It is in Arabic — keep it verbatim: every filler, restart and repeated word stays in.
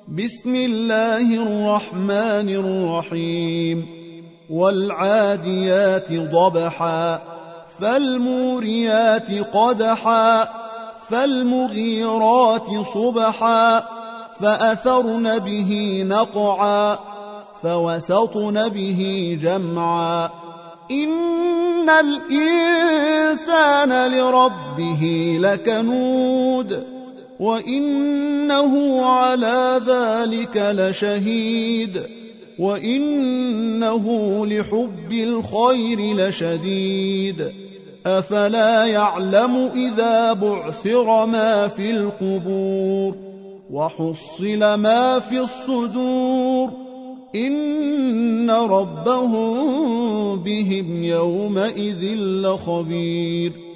بسم الله الرحمن الرحيم والعاديات ضبحا فالموريات قدحا فالمغيرات صبحا فأثرن به نقعا فوسطن به جمعا إن الإنسان لربه لكنود وإنه على ذلك لشهيد وإنه لحب الخير لشديد أفلا يعلم إذا بعثر ما في القبور وحصل ما في الصدور إن ربهم بهم يومئذ لخبير